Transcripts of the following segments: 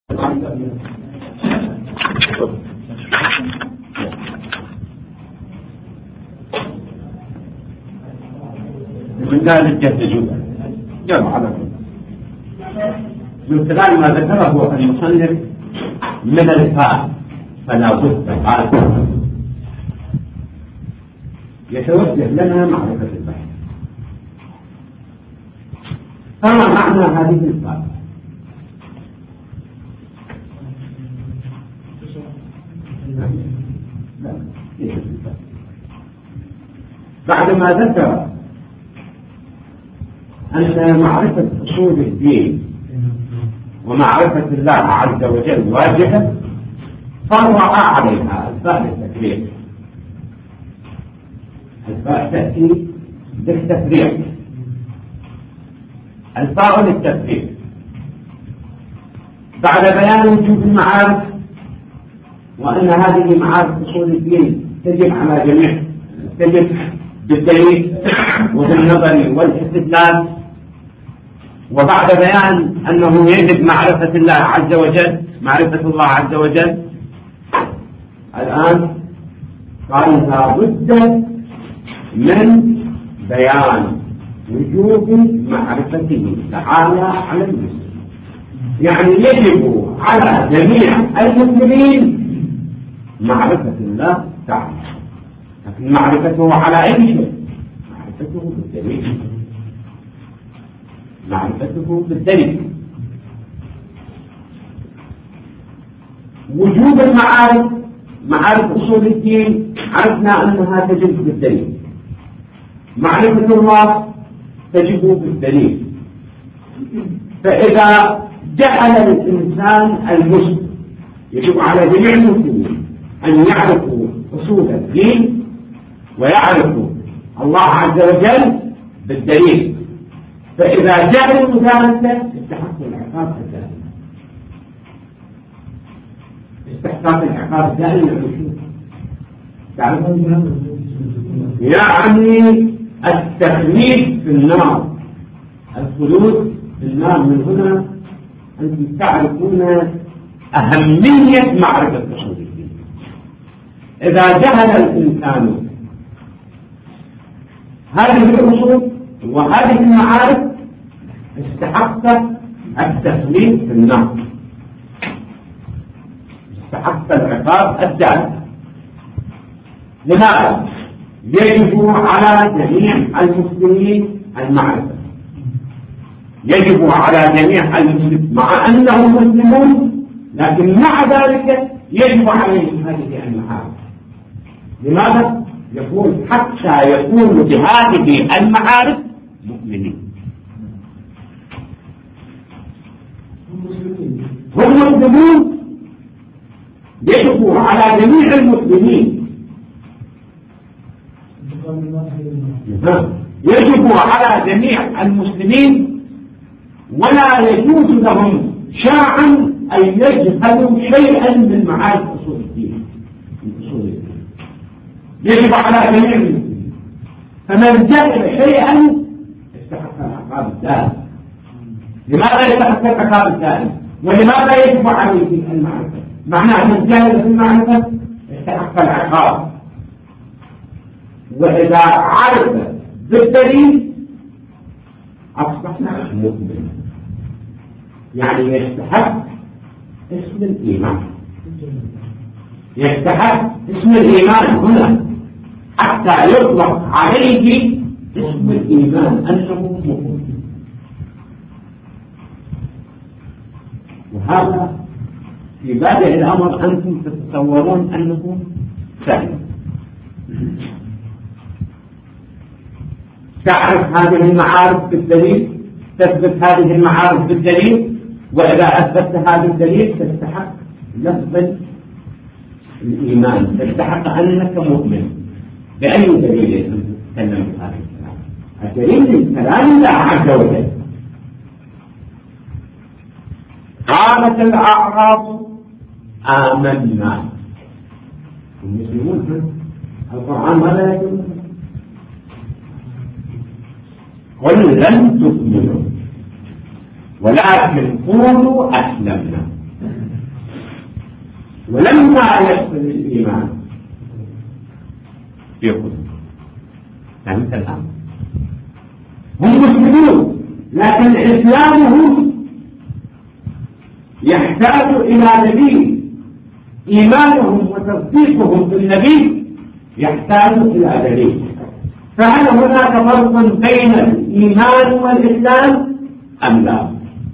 من ذلك يحتجون جمع على من خلال ما ذكره المصنف من الفاء فلا بد قال يتوجه لنا معرفة البحث. فما معنى هذه الفاء؟ بعدما ذكر أن معرفة أصول الدين ومعرفة الله عز وجل واجبة، فرع عليها الفاء للتفريق. الفاء تأتي بالتفريق، الفاء للتفريق بعد بيان وجود المعارف، وأن هذه معارف أصول الدين تجب على جميع، تجب بالدليل وبالنظر والاستدلال، وبعد بيان أنه يجب معرفة الله عز وجل، معرفة الله عز وجل، الآن قال لا بد من بيان وجوب معرفته تعالى على المسلم، يعني يجب على جميع المسلمين معرفة الله تعالى، لكن معرفته على أي شيء؟ معرفته بالدليل، معرفته بالدليل. وجوب المعارف، معارف أصول الدين عرفنا أنها تجب بالدليل، معرفة الله تجب بالدليل. فإذا جعل الإنسان المسلم، يجب على جميع المسلمين أن يعرفوا أصول الدين ويعرفوا الله عز وجل بالدليل، فإذا جعلوا ذلك استحقوا العقاب الدائم. استحقاق العقاب الدائم يعني التخليد في النار، الخلود في النار. من هنا أنتم تعرفون أهمية معرفة أصول الدين. إذا جهل الإنسان هذه الأصول وهذه المعارف استحق التخليد في النار، استحق العقاب الدائم. لماذا؟ يجب على جميع المسلمين المعرفة، يجب على جميع المسلمين مع أنهم مسلمون، لكن مع ذلك يجب عليهم هذه المعارف. لماذا؟ يقول حتى يكونوا بهذه المعارف مؤمنين. هم مسلمون، يجب على جميع المسلمين، يجب على جميع المسلمين، ولا يجوز لهم شرعا أن يجهلوا شيئا من معارف أصول الدين. يجب على جميع المسلمين، فمن جهل شيئا استحق العقاب الدائم. لماذا يستحق العقاب الدائم؟ ولماذا يجب عليه المعرفة؟ معناه من جهل في المعرفة استحق العقاب. وإذا عرف بالدليل أصبح مؤمن، يعني يستحق اسم الإيمان، يستحق اسم الإيمان هنا حتى يطلق عليه اسم الإيمان أنه مؤمن. وهذا في بادئ الأمر أنتم تتصورون أنه سهل. تعرف هذه المعارف بالدليل، تثبت هذه المعارف بالدليل، وإذا أثبت هذا الدليل تستحق لفظ الإيمان، تستحق أنك مؤمن. بأي دليل تتكلم بهذا الكلام؟ الدليل من كلام الله عز وجل. قالت الأعراب آمنا، المسلمون القرآن ماذا يقول؟ قل لن تؤمنوا ولكن قولوا أسلمنا. ولما يحصل الإيمان يقول فهمت الآن؟ هم مسلمون لكن إسلامهم يحتاج إلى دليل، إيمانهم وتصديقهم بالنبي يحتاج إلى دليل. فهل هناك فرق بين الإيمان والإسلام أم لا؟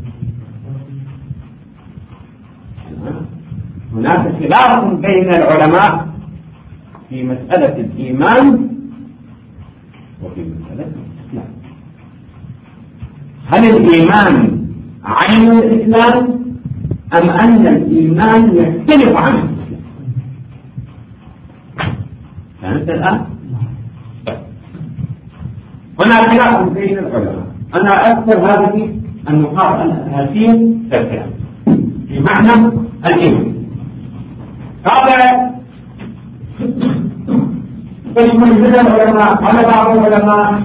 هناك خلاف بين العلماء في مسألة الإيمان وفي مسألة الإسلام. هل الإيمان عين الإسلام أم أن الإيمان يختلف عن الإسلام؟ فهمت الآن؟ هنا خلاف بين العلماء. أنا أذكر هذه النقاط الأساسية في الكلام في معنى الإيمان. هذا قسم من العلماء. قال بعض العلماء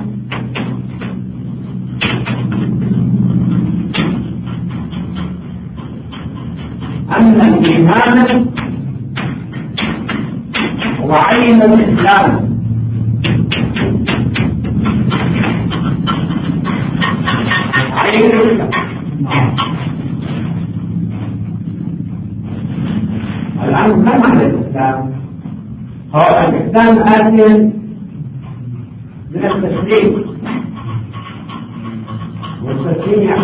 أن الإيمان هو عين الإسلام، عين الإسلام. الآن ما معنى الإسلام؟ هو الإسلام آتي من التسليم، والتسليم يعني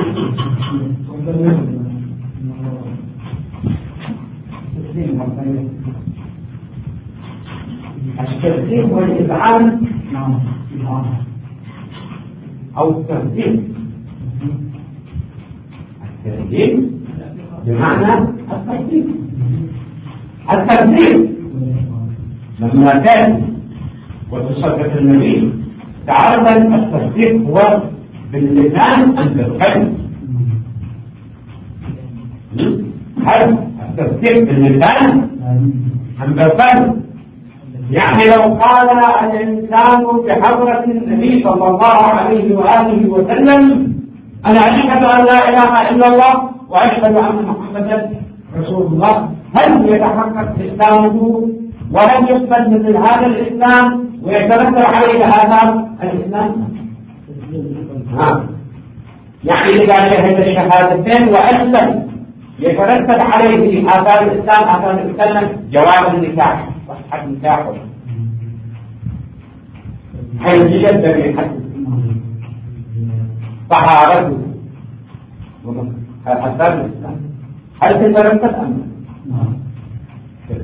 التسليم والإذعان أو التسليم. التسليم بمعنى التسليم. التسليم لما كان وتصدق النبي تعرض التصديق هو باللسان عند القلب. هل التصديق باللسان عند القلب؟ يعني لو قال الإنسان بحضرة النبي صلى الله عليه وآله وسلم أنا أشهد أن لا إله إلا الله وأشهد أن محمدا رسول الله، هل يتحقق إسلامه وهل يقبل مثل هذا الإسلام ويترتب عليه هذا الإسلام؟ يعني إذا شهد الشهادتين وأسلم يترتب عليه هذا الإسلام هذا الإسلام جواز النكاح وصحة نكاحه حيثية ذبيحته طهارته هذا الإسلام هل تترتب أم لا؟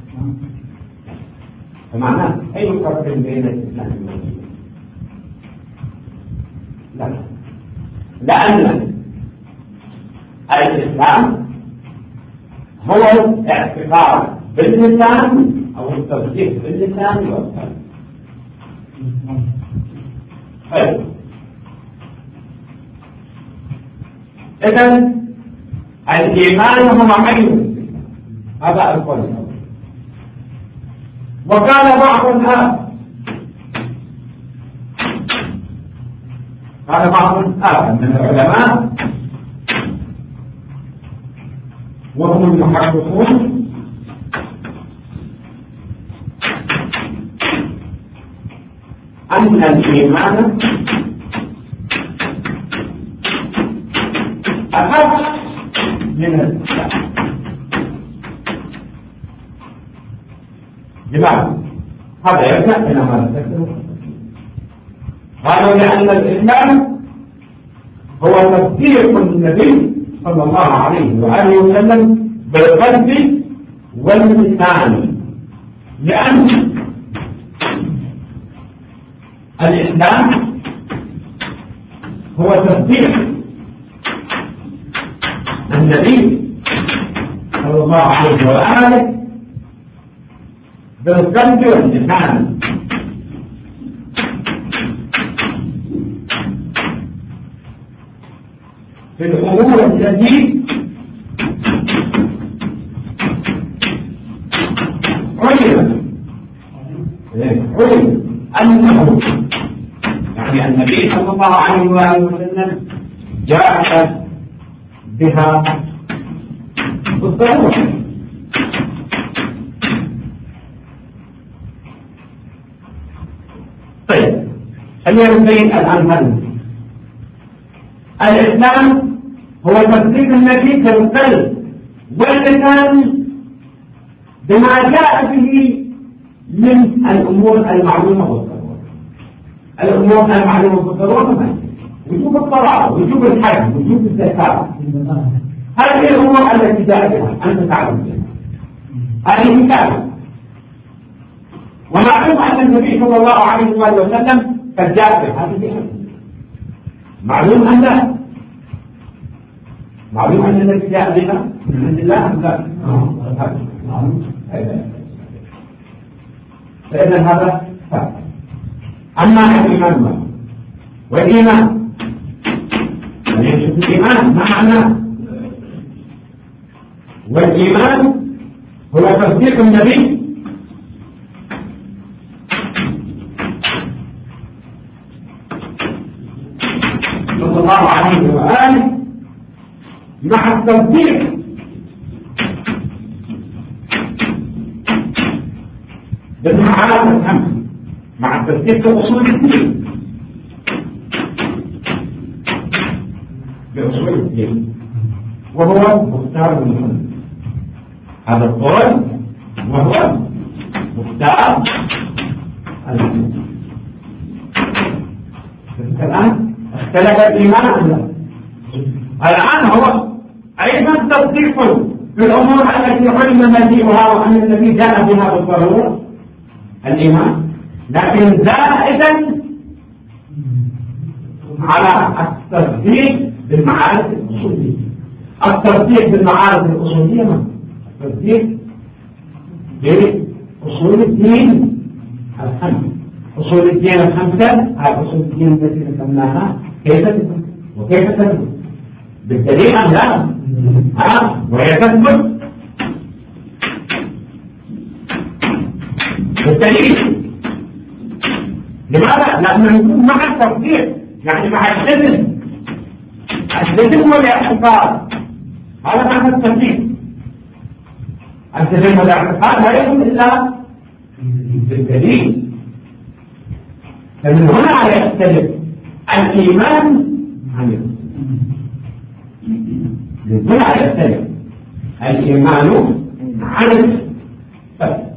فمعناه أي فرق بين الإسلام والإيمان؟ لا، لأن الإسلام هو الاعتقاد باللسان أو التصديق باللسان والقلب. إذن الإيمان هو عين، هذا القول. وقال بعض آخر من العلماء وهم المحققون أن الإيمان أخف من الإسلام. لماذا؟ هذا يرجع إلى ما ذكرته. قالوا لأن الإسلام هو تصديق النبي صلى الله عليه وآله وسلم بالقلب واللسان، لأن الإسلام هو تصديق النبي صلى الله عليه وآله بالقلب واللسان. في الأمور التي علم أنه يعني النبي صلى الله عليه وآله وسلم جاء بها بالضرورة، خلينا نبين الآن هذا. الإسلام هو تصديق النبي في القلب واللسان بما جاء به من الأمور المعلومة والضرورة. الأمور المعلومة والضرورة وجوب الطلاق، وجوب الحج، وجوب الزكاة، هذه الأمور التي جاء بها أنت تعلم بها، هذه كتابة. ومعلوم أن النبي صلى الله عليه وسلم قد جاء بهذه. معلوم أن لا، معلوم أن النبي جاء بها من عند الله لا. فإذا هذا فرق. أما الإيمان والإيمان الإيمان معنى، والإيمان هو تصديق النبي صلى الله عليه وآله مع التصديق بالمعارف الخمس، مع التصديق بأصول الدين، بأصول الدين، وهو مختار المسلم. هذا القول وهو مختار المسلم. الآن اختلف الإيمان. الآن هو أيضا تصديق بالأمور التي علم مجيئها وأن النبي جاء بها بالضرورة الإيمان، لكن زائدا على التصديق بالمعارف الأصولية. التصديق بالمعارف الأصولية ما؟ التصديق بأصول الدين الخمسة. أصول الدين الخمسة هذه أصول الدين التي ذكرناها كيف تكون وكيف تثبت بالدليل أم لا؟ وهي تثبت بالدليل. لماذا؟ لأنه يكون مع التصديق، يعني مع الجزم. الجزم والاعتقاد هذا معنى التصديق. الجزم والاعتقاد لا يكون إلا بالدليل. فمن هنا يختلف الإيمان عن الإسلام. من هنا يختلف الإيمان عن الإسلام.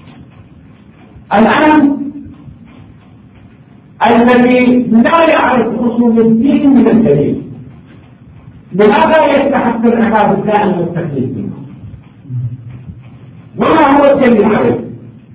الآن الذي لا يعرف أصول الدين من الدليل لماذا يستحق العقاب الدائم والتكليف منه؟ وما هو الدليل عليه؟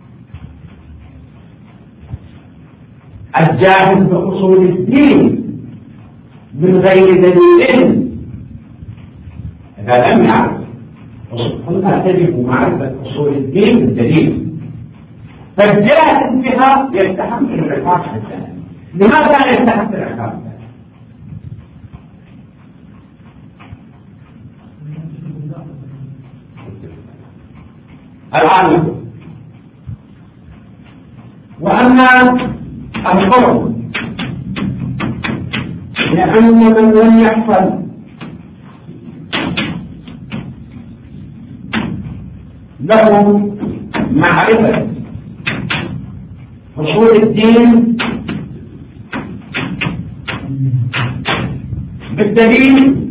الجاهل بأصول الدين من غير دليل إذا لم يعرف، قلنا تجب معرفة أصول الدين بالدليل، فالجاهل بها يستحق العقاب الدائم. لماذا يستحق العقاب الدائم؟ العالم. وأما القول لأن من لم يحصل له معرفة أصول الدين بالدليل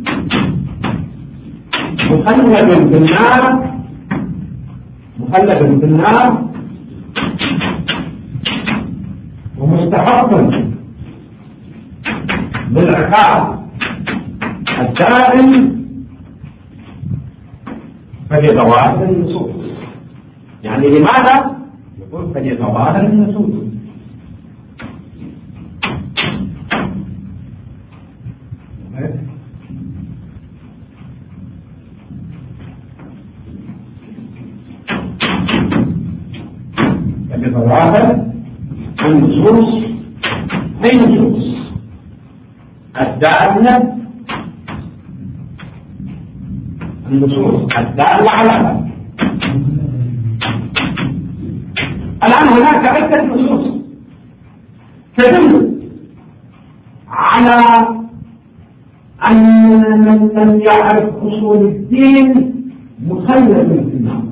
مخلد بالنار، مخلد بالنار ومستحق بالعقاب الدائم فلظواهر النصوص. يعني لماذا؟ يقول فلظواهر النصوص. فلظواهر النصوص أي نصوص الدالة، النصوص الدالة على. الآن هناك عدة نصوص تدل على أن من لم يعرف أصول الدين مخلد في النار.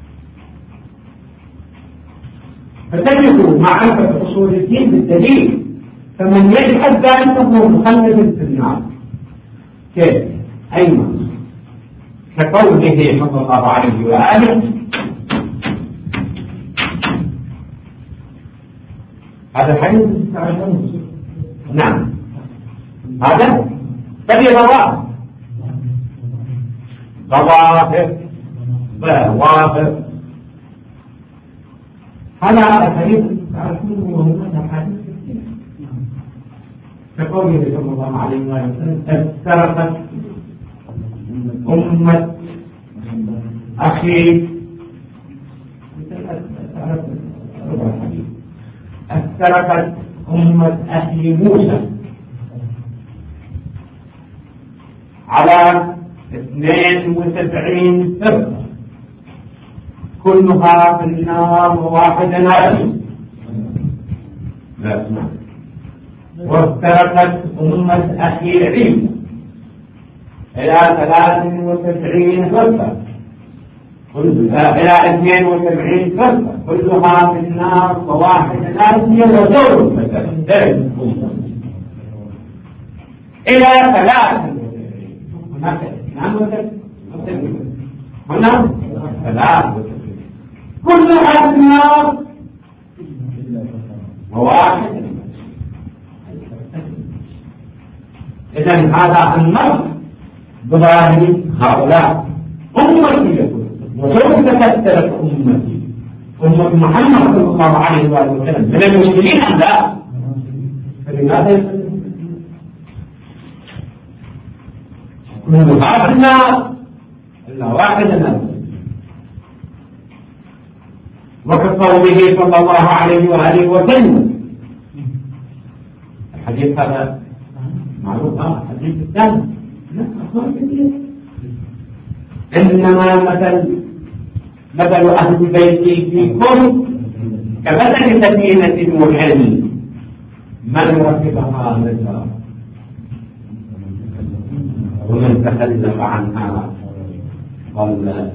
فتجد معرفة أصول الدين بالدليل فمن يجحد ذلك هو مخلد في النار. كيف؟ أيضا كقوله صلى الله عليه وآله: هذا الحديث نعم هذا تبي ظواهر هذا الحديث تعرفونه وهناك حديث كقوله صلى الله عليه وسلم: افترقت أمة أخي افترقت أمة أخي موسى على 72 فرقة كلها في النار وواحدة ناجي. لا اسمع. وافترقت أمة أخي عيسى إلى 73 فرقة إلى 72 فرقة كلها في النار وواحدة ناجية وزوج مثلا إلى 73. هنا 73 كلها في النار وواحد. إذن هذا النص بظاهر هؤلاء أمتي وسوف تكثرت أمتي أمة محمد صلى الله عليه وسلم من المسلمين أم لا؟ فلماذا كلها في النار إلا واحدا؟ وكقوله صلى الله عليه وآله وسلم الحديث هذا معروف. الحديث الثاني إنما مثل أهل بيتي فيكم كمثل سفينة نوح من ركبها نجا ومن تخلف عنها ضل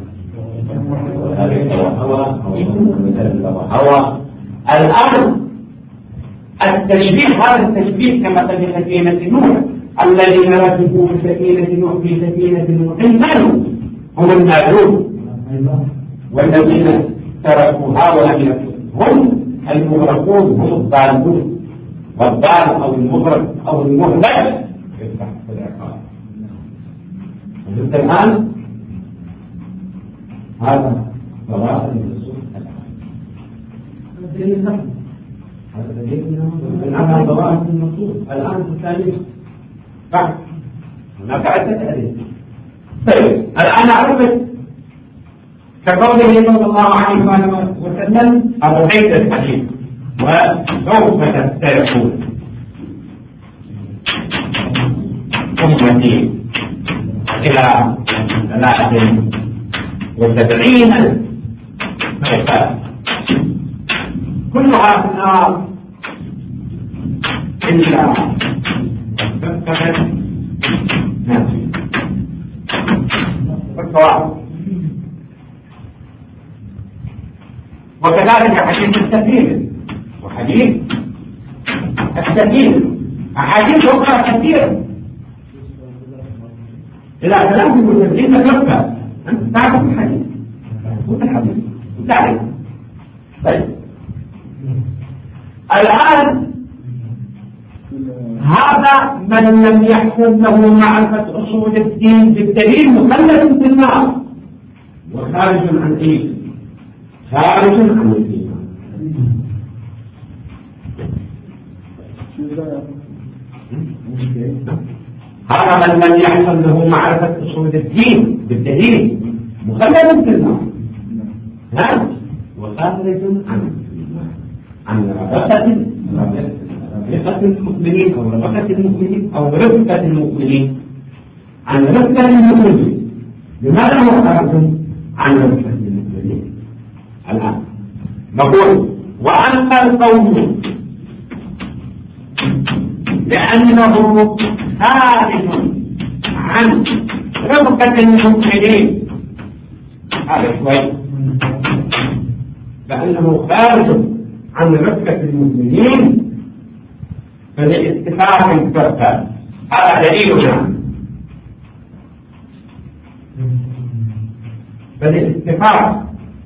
هو الآن التشبيه. هذا التشبيه كمثل سفينة نوح. الذين ركبوا في سفينة نوح من هم الناجون، والذين تركوها ولم يكن هم المغرقون، هم الضالون. والضال أو المغرق أو المهلك يفتح في العقاب. وجدت الآن هذا ضوابط الرسول هذا دليل على ضوابط النصوص الآن في التاريخ. بعد هناك عدة أدلة. طيب الآن أعرف كقوله صلى الله عليه وسلم: أبقيت الحديث وسوف تفترقون أمتي إلى 73 فرقة كلها في النار إلا فرقة ناجية. وكذلك حديث السفينة وحديث السفينة أحاديث أخرى كثيرة إلى 73 فرقة. أنت تعرف الحديث تعرف. طيب الآن هذا من لم يحصل له معرفة أصول الدين بالدليل مخلد في النار وخارج عن إيه؟ خارج عن الإيمان. هذا من لم يحصل له معرفة أصول الدين بالدليل مخلد في النار وخارج عن رفقة المؤمنين أو رفقة المؤمنين أو رفقة المؤمنين عن رفقة المؤمنين. لماذا هو خارج عن رفقة المؤمنين؟ الآن نقول: وأما القوم لأنه خارج عن رفقة المؤمنين. هذا شوي لأنه خارج عن رفقة المؤمنين فلاتفاق الفرقة هذا دليلنا. فالاتفاق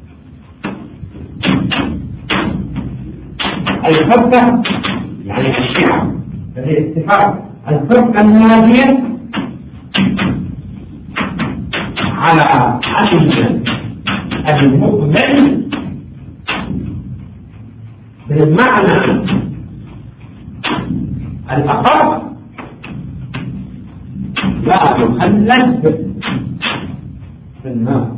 الفرقة يعني الشيعة، فالاتفاق الفرقة الناجية على أن المؤمن بالمعنى الأخر لا يخلد في النار.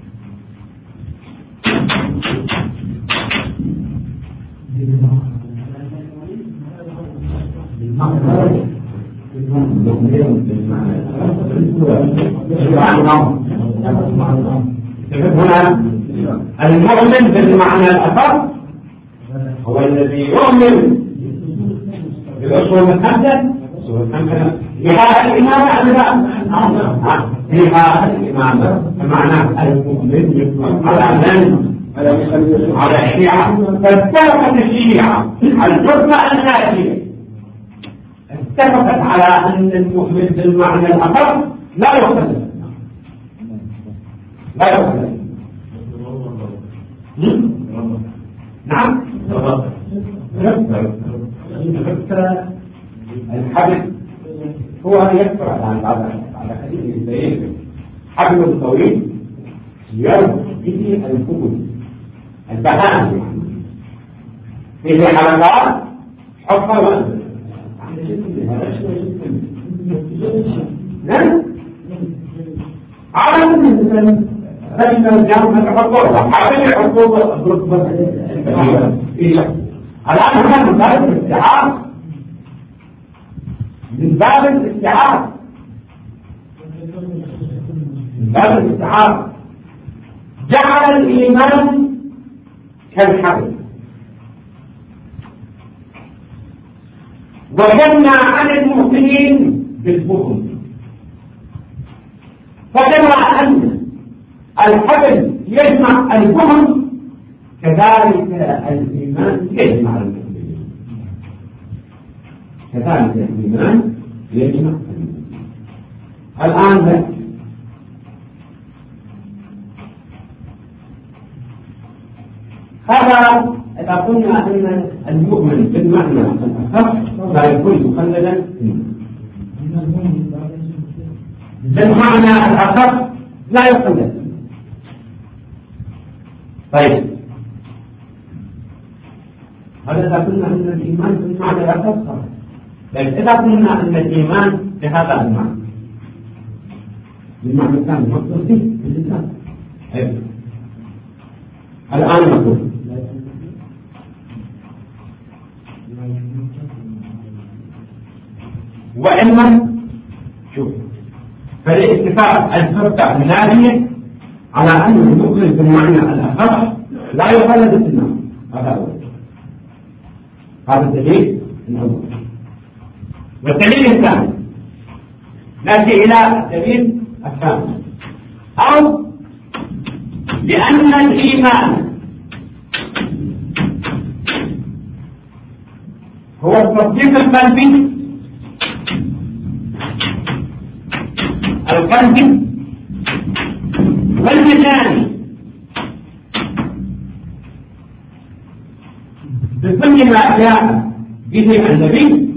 هنا المؤمن بالمعنى الأخر هو الذي يؤمن بالأصول الخمسة فيها الإمامة فيها الإمامة بمعنى المؤمن على الشيعة. فاتفقت الشيعة الفرقة الناجية اتفقت على أن المؤمن بالمعنى الأخر لا يخلد نعم الحبل هو أن يكفر على خليل البيت حبل طويل يربط به الفضل البهائم فيه حركات حفظ نعم على مثل فإن الجامعة تفضل حبل يحفظ الآن هنا من باب الاستعارة من باب الاستعارة جعل الإيمان كالحبل وجمع عن المؤمنين بالبخل. فكما أن الحبل يجمع البخل كذلك الإيمان يجمع المؤمنين. كذلك الإيمان يجمع المؤمنين. الآن هذا إذا قلنا أن المؤمن بالمعنى الأخص لا يكون مخلدا بالمعنى الأخص لا يخلد. طيب هذا إذا قلنا أن الإيمان بالمعنى الأخص. طيب إذا قلنا أن الإيمان بهذا المعنى بالمعنى الثاني مقصود به بالإسلام. الآن نقول وإما شوف فالاتفاق الفرقة الناجية على أن المؤمن بالمعنى الأخص لا يخلد في النار. هذا الدليل الأول. والدليل الثاني نأتي إلى الدليل الثاني أو لأن الإيمان هو التصديق القلبي واللساني بكل ما جاء به النبي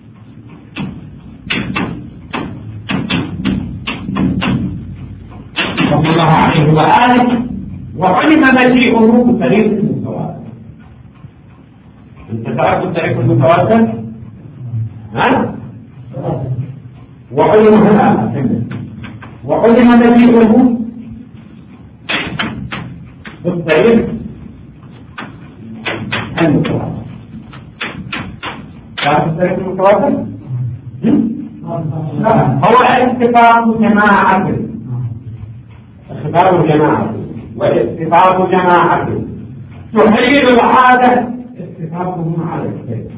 صلى الله عليه وآله وعلم مجيئه بطريق المتواتر. انت تعرف الطريق المتواتر؟ وعلم هذا وعلم مجيئه بالطريق المتواتر. تعرف الطريق المتواتر؟ هو اتفاق جماعة اختبار جماعة واتفاق جماعة تحيل العادة اتفاقهم على الكذب.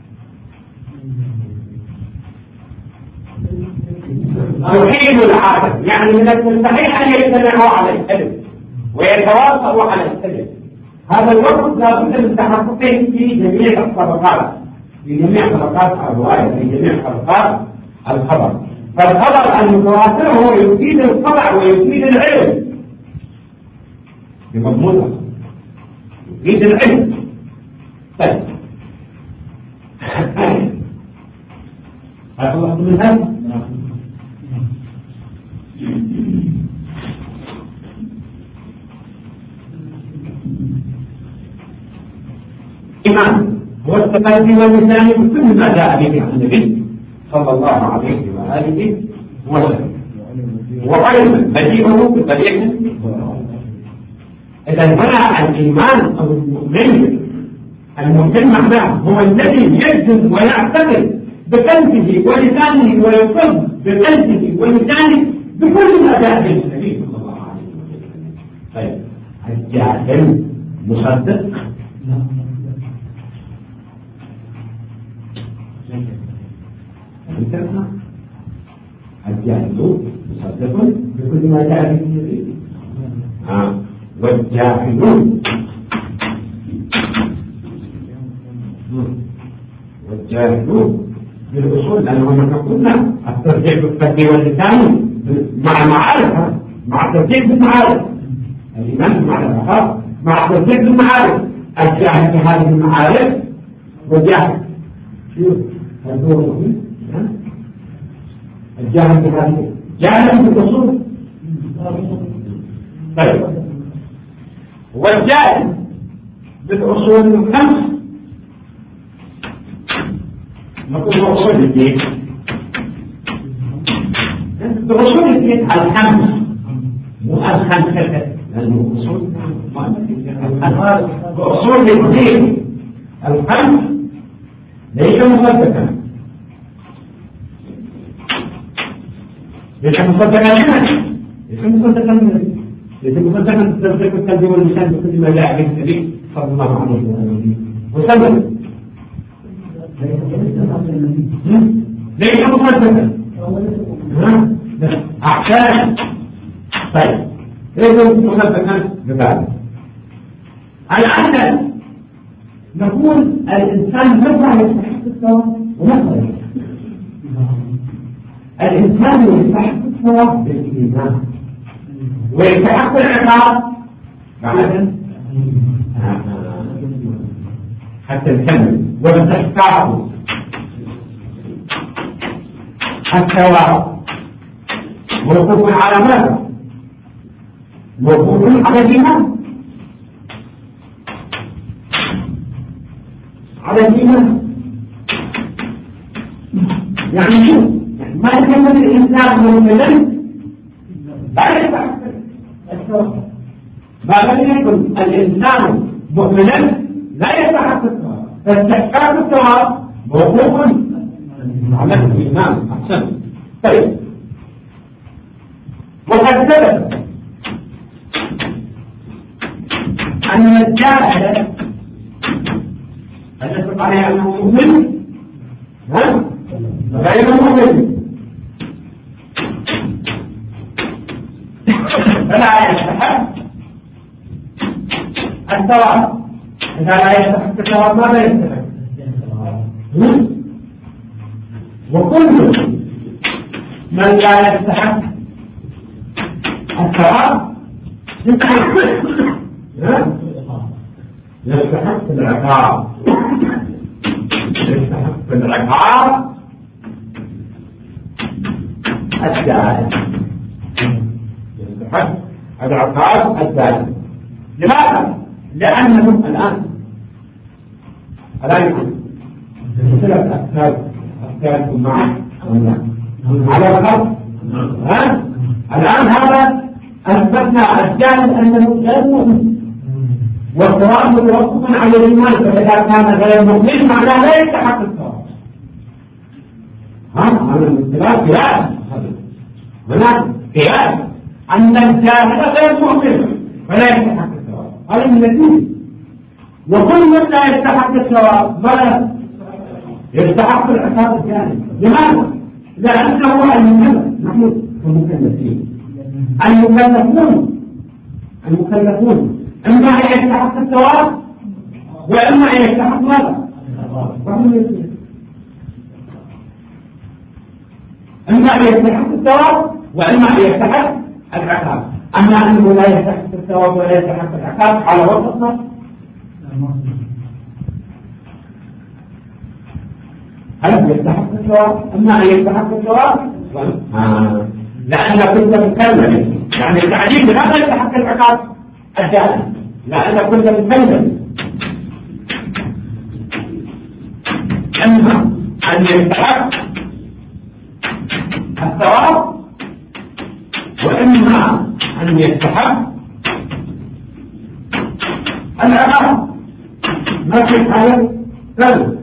تحيل العادة يعني من المستحيل أن يجتمعوا على الكذب ويتواصلوا على الكذب. هذا الوقت لا بد من تحققه في جميع الطبقات في جميع طبقات الرواية، في جميع طبقات الخبر. فالخبر المتواتر هو يفيد الطبع ويفيد العلم بمضمونه، يفيد العلم. طيب خلصت من هذا؟ الإيمان هو التقدي واللسان بكل ما جاء به عن النبي صلى الله عليه وآله وسلم، وعلم بديعه بالبديع. إذا هنا الإيمان أو المؤمن معناه هو الذي يجزم ويعتقد بقلبه ولسانه ويقر بقلبه ولسانه بكل ما جاء به النبي صلى الله عليه وسلم. طيب الجاهل مصدق؟ الجاهل مصدق بكل ما جاء به النبي، والجاهلون بالأصول، لأنه قلنا الترجيح بالقلب واللسان مع المعارف، مع الترجيح بالمعارف، الإيمان مع الأخر مع الترجيح بالمعارف. الجاهل بهذه المعارف وجاهل الجاهل بهذه جاهل بالأصول. طيب والجاهل بالأصول الخمس نقول أصول الدين، بأصول الدين الخمس مو الخمسة، لأنه أصول بأصول الدين الخمس ليس مصدقا، ليس مصدقا تصديق القلب واللسان بكل ما جاء به النبي صلى الله عليه وسلم. ليس مصدقا أحسن. طيب ليس مصدقا بذلك. الآن نقول الإنسان متى يستحق الثواب ومتى الإنسان يستحق الثواب بالإيمان ويستحق العقاب بعد حتى نكمل. والاستحقاق الثواب موقوف على ماذا؟ موقوف على الإيمان، على الإيمان. يعني شو؟ ما يكمل الإنسان مؤمنا لا يستحق الثواب، ما لم يكن الإنسان مؤمنا لا يستحق الثواب، فاستحقاق الثواب موقوف على الإيمان. أحسن. طيب وقد ثبت أن الجاهل أتفق عليه أنه مؤمن غير مؤمن فلا يستحق الثواب. إذا لا يستحق الثواب ماذا يستحق؟ وكل من لا يستحق الثواب يستحق العقاب، يستحق العقاب الدائم، يستحق العقاب الدائم. لماذا؟ لأنه الآن ثلاث أفكار معه على الأرض. الآن هذا أثبتنا الجاهل أنه غير مؤمن، والقرآن متوقف على الإيمان، فإذا كان غير مؤمن معناه لا يستحق الثواب. هذا الاختلاف قياس، هناك قياس أن الجاهل غير مؤمن فلا يستحق الثواب، هذا من الدين. وكل من لا يستحق الثواب بل يستحق العقاب الثاني. لماذا؟ لأنه المكلف، نحن كمكلفين المكلفون إما أن يستحق الثواب وإما أن يستحق ماذا؟ إما أن يستحق الثواب وإما أن يستحق العقاب. أما أنه لا يستحق الثواب ولا يستحق العقاب على وسط هل يستحق الثواب؟ أما أن يستحق الثواب لأن كنت مكلما، يعني التعليم لا يستحق العقاب الدائم، لأن كنت مكلما إما أن يستحق الثواب وإما أن يستحق العقاب. ما في حالة ثالث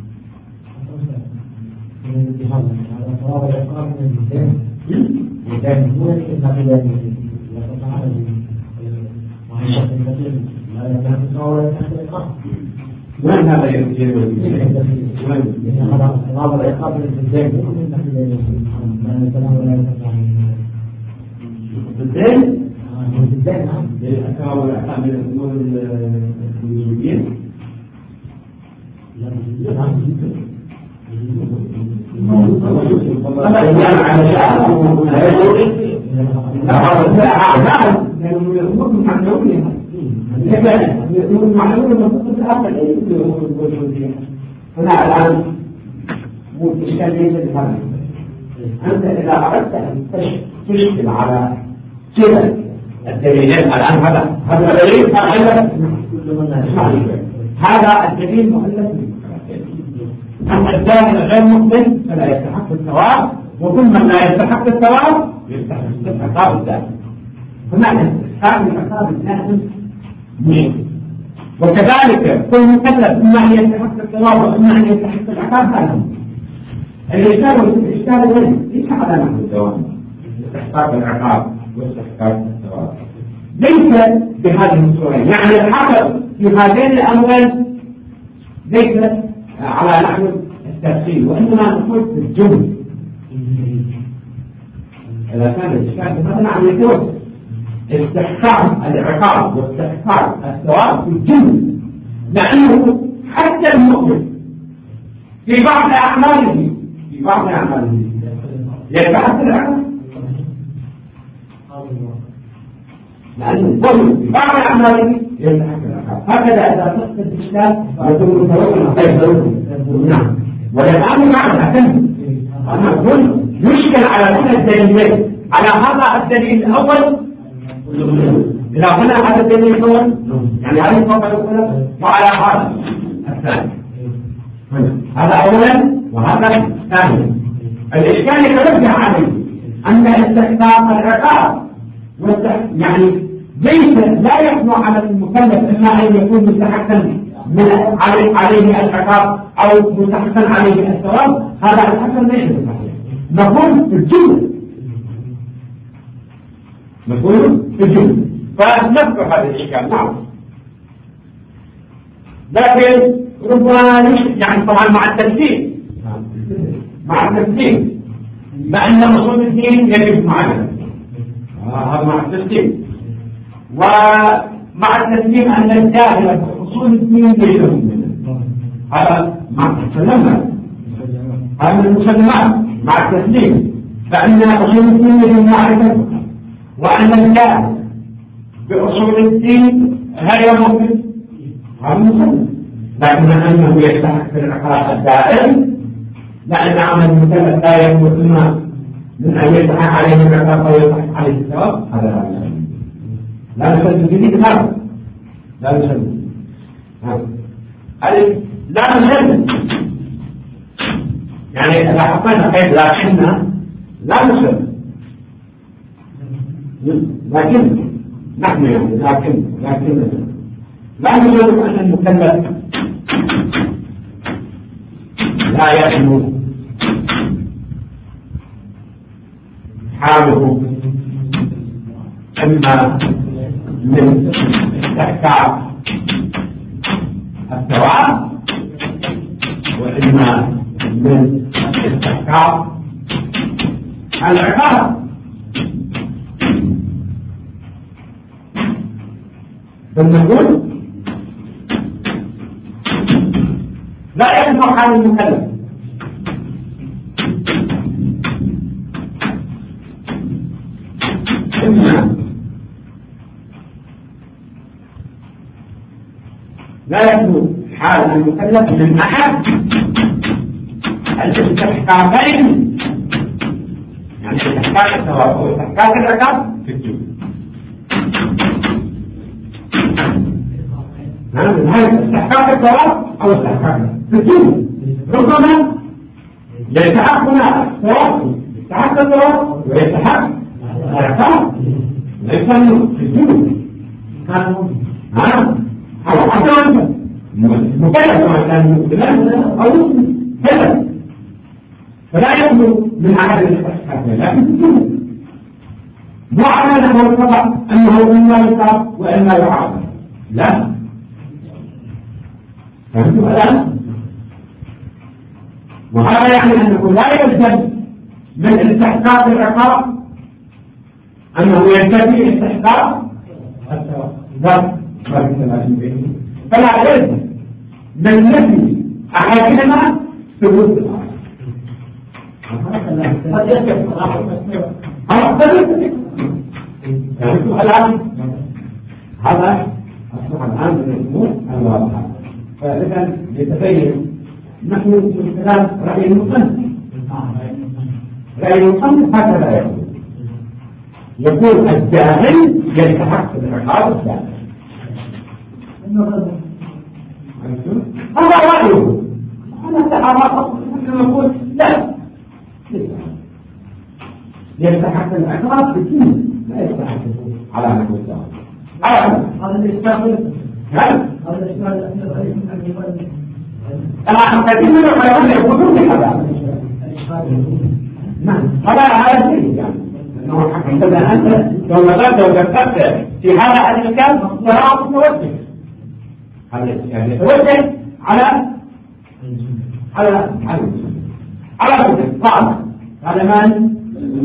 الثواب والعقاب من الإنسان هو الذي يتعامل مع الشخص الذي لا يفهم الثواب ولا يفهم العقاب. وين هذا يجري؟ وين؟ الثواب والعقاب من الإنسان هو الذي لا يفهم ولا يفهم. بالذات بالذات نعم. الثواب والعقاب من الأمور الوجودية. هنا الآن مو إشكالية الفرق. أنت إذا أردت أن تشكل على كذا الدليلين الآن هذا دليل هذا الدليل مؤلف. أما الجاهل غير مؤمن فلا يستحق الثواب، وكل من لا يستحق الثواب يستحق العقاب الدائم. فمعنى استحقاق العقاب الدائم مين؟ وكذلك كل مكلف إما أن يستحق الثواب وإما أن يستحق العقاب هذا الإشكال وين؟ ليس على نحو الدوام استحقاق العقاب واستحقاق الثواب، ليس بهذه الصورة. يعني الحقر في هذين الأمرين ليس على نحو التفصيل، وإنما نقول في الجمل. إذا كان الإشكال بهذا نعم يتوسع استحقاق العقاب واستحقاق الثواب في الجمل، لأنه حتى المؤمن في بعض أعماله يستحق العقاب، لأنه في بعض أعماله يستحق العقاب. هكذا إذا تقصد الإشكال يكون متوقع. نعم، والآن معنى أتم أنا أقول يشكل على هذا الدليل، على هذا الدليل الأول إلى هنا هذا الدليل الأول، يعني هذه الطبقة الأولى، وعلى هذا الثاني. هذا أولا وهذا ثانيا. الإشكال يتوجه عليه أن استحقاق العقاب يعني ليس لا يحمل على المكلف إما أن يكون مستحقا عليه العقاب أو مستحقا عليه الثواب. هذا الحسن ليس صحيح. نقول في الجملة، فنذكر هذا الإشكال. نعم، لكن ربما يعني طبعا مع التسليم بأن أصول الدين يجب معنا، هذا مع التسليم، ومع التسليم أن الجاهل بأصول الدين ليس مؤمنا. هذا مع التسليم، هذا من المسلمات مع التسليم، فأن أصول الدين يجب معرفته، وأن الجاهل بأصول الدين غير مؤمن هذا مسلم، لكن أنه يستحق العقاب الدائم، لأن عمل المكلف لا يكون إما من أن يستحق عليه العقاب أو يستحق عليه الثواب. هذا لا نسلم جديد، هذا لا نسلم لا نسلم، يعني إذا حطينا قيد لكن لا نسلم، لكن نحن يعني لكن لا نسلم أن المكلف لا يخلو حاله إما من استحقاق الثواب وإما من استحقاق العقاب. فنقول لا يخلو حال المكلف لا يخلو حال المكلف من أحد الاستحقاقين، يعني استحقاق الثواب أو استحقاق العقاب في الجنة. هل استحقاق الثواب أو استحقاق في الجنة؟ ربما يستحق هنا الثواب، يستحق الثواب ويستحق العقاب، ليس في الجنة. أو حتى أنت مكلف مثلا أو كذا، فلا يخلو من أحد الاستحقاقين، لكن في الجنة مو على أنه فقط أنه إما يصاب وإما يعاقب، لا. فهمتم الآن؟ وهذا يعني أنه لا يلزم من استحقاق العقاب أنه ينتفي استحقاق الثواب، فلا يلزم من نفي أحدهما ثبوت الآخر. فهمتم الآن؟ هذا أصبح الآن من الأمور الواضحة. فإذا يتبين نحن من خلال رأي المصنف. رأي المصنف هكذا يقول الجاهل يستحق بالعقاب الجاهل. هذا رأيه. أنا أتعرف نقول لا يستحق العقاب بالجنة، لا يستحق على نحو الجاهل. هذا الإشكال. هذا الإشكال الأخير رأيه من أجل أنا كثير من العلماء يقولون هذا. نعم هذا شيء يعني أنه حقيقة أنت لو نظرت وفكرت في هذا الإشكال تراه متوجه. هذا الإشكال يتوجه على قال هذا من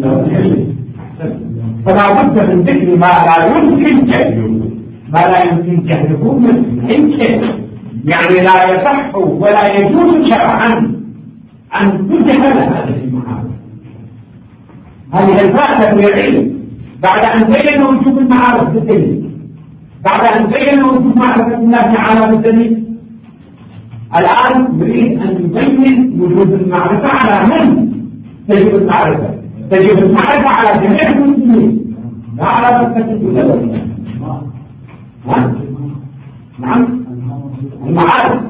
فلا بد من ذكر ما لا يمكن جهله، ما لا يمكن جهله من حين يعني لا يصح ولا يجوز شرعا أن تجهل هذه المعارف. هذه الفائدة العلم بعد أن بين وجوب المعارف بالدليل، بعد أن بين وجوب معرفة الله تعالى بالدليل، الآن يريد أن يبين وجوب المعرفة على من تجب المعرفة. تجب المعرفة على جميع المسلمين لا على من تجب له. نعم المعارف.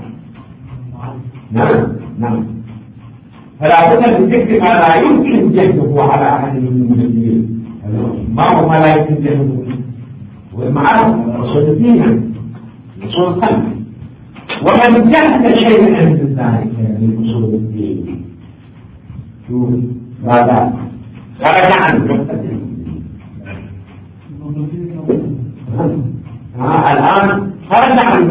نعم فلا بد من ذكر ما لا يمكن جهده على أحد المسلمين. ما هو ما لا يمكن جهده؟ والمعارف أصول الدين، أصول الخلق. ومن جهد شيئا من ذلك من أصول الدين شوف ماذا خرج عنه. الآن خرج عن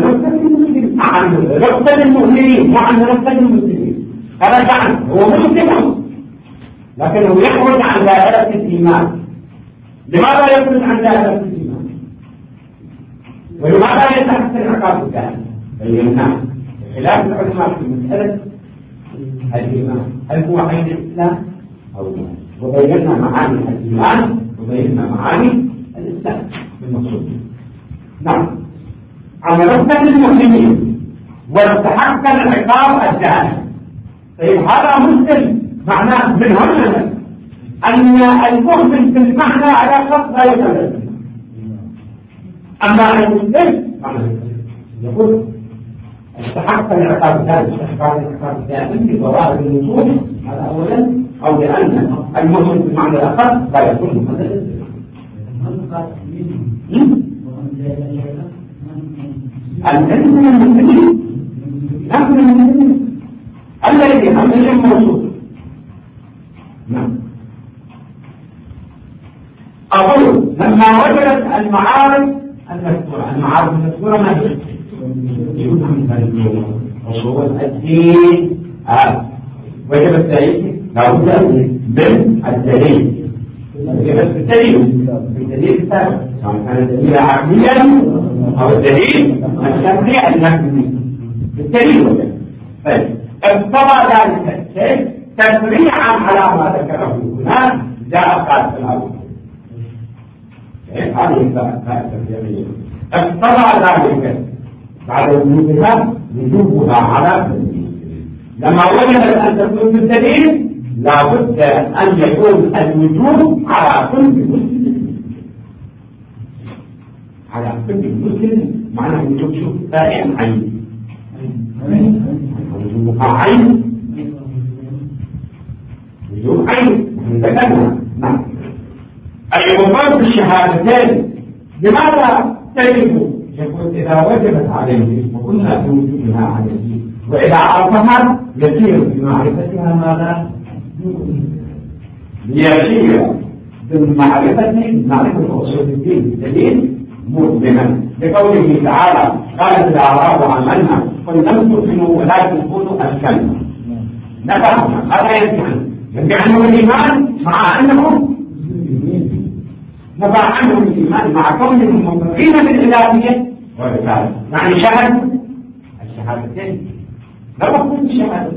رقبة المؤمنين وعن رقبة المسلمين، خرج عنه. هو مسلم لكنه يخرج عن دائرة الإيمان. لماذا يخرج عن دائرة الإيمان؟ ولماذا يتحسن العقاب الثاني؟ بيناه خلاف العلماء في مسألة الإيمان، هل هو عين الإسلام أو لا؟ وبينا معاني الإيمان وبينا معاني الإسلام بالمقصود. نعم عن رقبة المؤمنين واستحق العقاب الجاهل. طيب هذا مسلم معناه من هنا أن المؤمن في المعنى على قصد لا يتلزم، أما المسلم يقول استحق العقاب الجاهل. استحقاق العقاب الجاهل في ظواهر النصوص هذا أولا، أو لأن المؤمن في المعنى الآخر لا يكون مخلدا. العلم من المسلمين نحن من المسلمين الذي هم العلم موصول. نعم أقول لما وجدت المعارف المذكورة ما هي؟ أصول الدين وجب التأييد لابد من الدليل. بالدليل السابق سواء كان الدليل عقليا أو الدليل الشرعي النقلي بالدليل وجد. طيب اقتضى ذلك الشيء تسريعا على ما ذكره هنا جاء قال في الأول. هذه الفائدة التشريعية. اقتضى ذلك بعد وجودها وجوبها على كل مسلم. لما وجدت أن تكون بالدليل لابد أن يكون الوجوب على كل مسلم، على كل مسلم. معنى وجوب شوف دائم عين، وجوبها عين، وجوب عين ذكرنا. نعم. الوقوف بالشهادتين لماذا تجب؟ يقول إذا وجبت عليه وقلنا بوجودها عليه، وإذا عرفها يسير بمعرفتها ماذا؟ يسير معرفة أصول الدين الدليل مؤمنا، لقوله تعالى قالت الأعراب آمنا قل لم تؤمنوا ولكن قولوا أسلمنا. نفهمها هذا ينفي عنه الإيمان مع أنهم نفع عنهم الإيمان مع كونهم مؤمنين بالإلهية والرسالة. يعني شهد الشهادتين لا مقصود بالشهادة.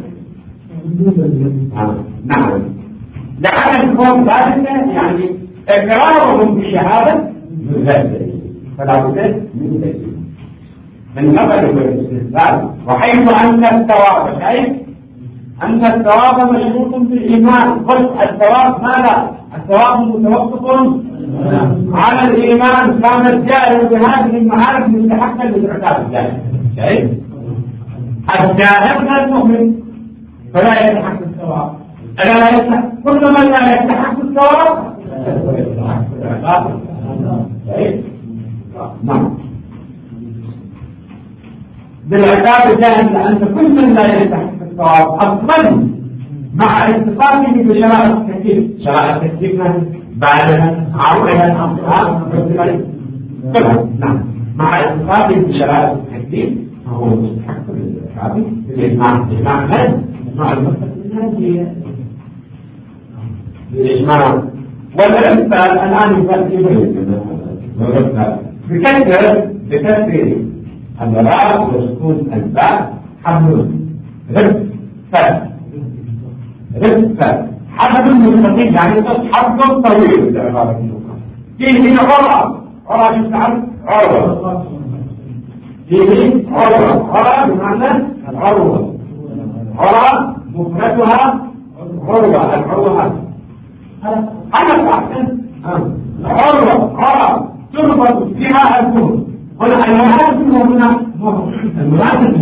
نعم. لعل الكون ذلك يعني إقرارهم بالشهادة من ذلك، فلا بد من ذلك من نقل والاستثبات. وحيث أن الثواب شيء، أن الثواب مشروط بالإيمان، قلت الثواب ماذا؟ الثواب متوقف على الإيمان، كان الجاهل بهذه المعارف مستحقا للعتاب الجاهل. شيء الجاهل غير مؤمن فلا يستحق الثواب، ألا لا يستحق كل من لا يستحق الثواب. نعم. بالعتاب الجاهل لأن كل من لا يستحق الثواب أصلا مع اتصافه بشرائع التكليف. شرائع التكليف بعدها عرضها كلها. نعم. مع اتصافه بشرائع التكليف فهو مستحق للعتاب بالإجماع. مع المسألة بالإجماع. والرسالة الآن يفكر بكثر الراء وسكون الباء حمل رفة حمل مستقيم، يعني حمل طويل. فيه عرى شو تعرف؟ عروة. فيه عروة بمعنى العروة. عرى مفردها عروة. العروة عروة تربط فيها الكون. هنا المناسب وهنا المناسب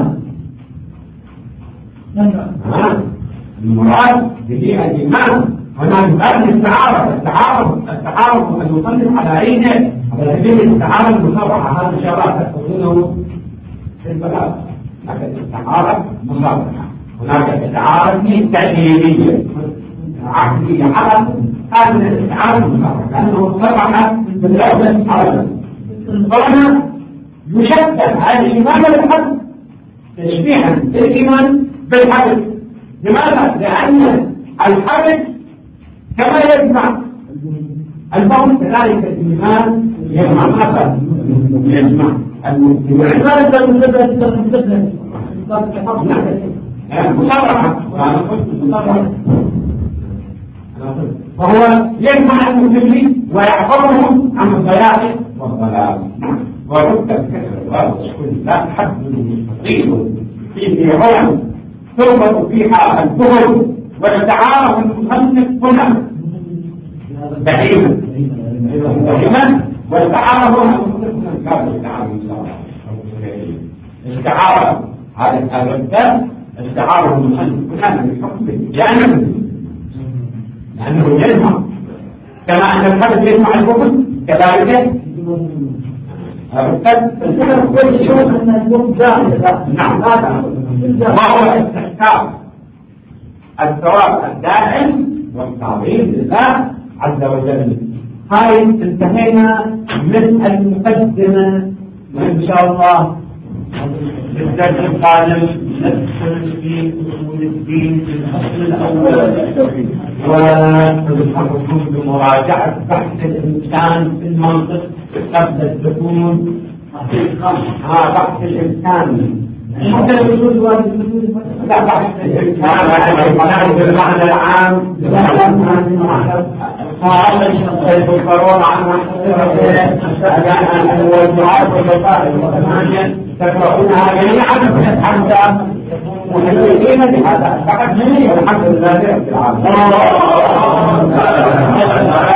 المراد به الإيمان. هنا المراد التعارف أن يصنف على عينه على سبيل التعارف المصافحة. هذا شرع تأخذونه في البلاغ، لكن التعارف مصافحة. هناك التعارف تأثيرية عقلية على هذا التعارف المصافحة، لأنه صرح بالعودة على فهنا يشبه الإيمان بالحق تشبيها بالإيمان بالحق. لماذا؟ لأن الحق كما يجمع البعض كذلك الإيمان يجمع ماذا؟ يجمع المسلمين. فهو يجمع المسلمين ويحفظهم عن الضياع والضلال. ورد لا حد مستقيم فيه غير تربط فيها الدول وتتعارف المصنف هنا دائما والتعارف استعارة هذا الكتاب استعارة المصنف هنا من حكمه لأنه يجمع كما أن الحدث يجمع الحكم كذلك نعم. وهو استحقاق الثواب الدائم والتعظيم لله عز وجل. هاي انتهينا من المقدمة، وإن شاء الله بالدرس القادم ندخل في أصول الدين في الفصل الأول ونقوم بمراجعة بحث الإنسان في المنطق قبل الدخول بحث الإنسان حتى لو يجوز واجب لا بالمعنى العام يذكرون عنها والدعاء والبقاء تقرؤونها جميعا حتى محيطين بهذا فقط الحمد لله رب العالمين.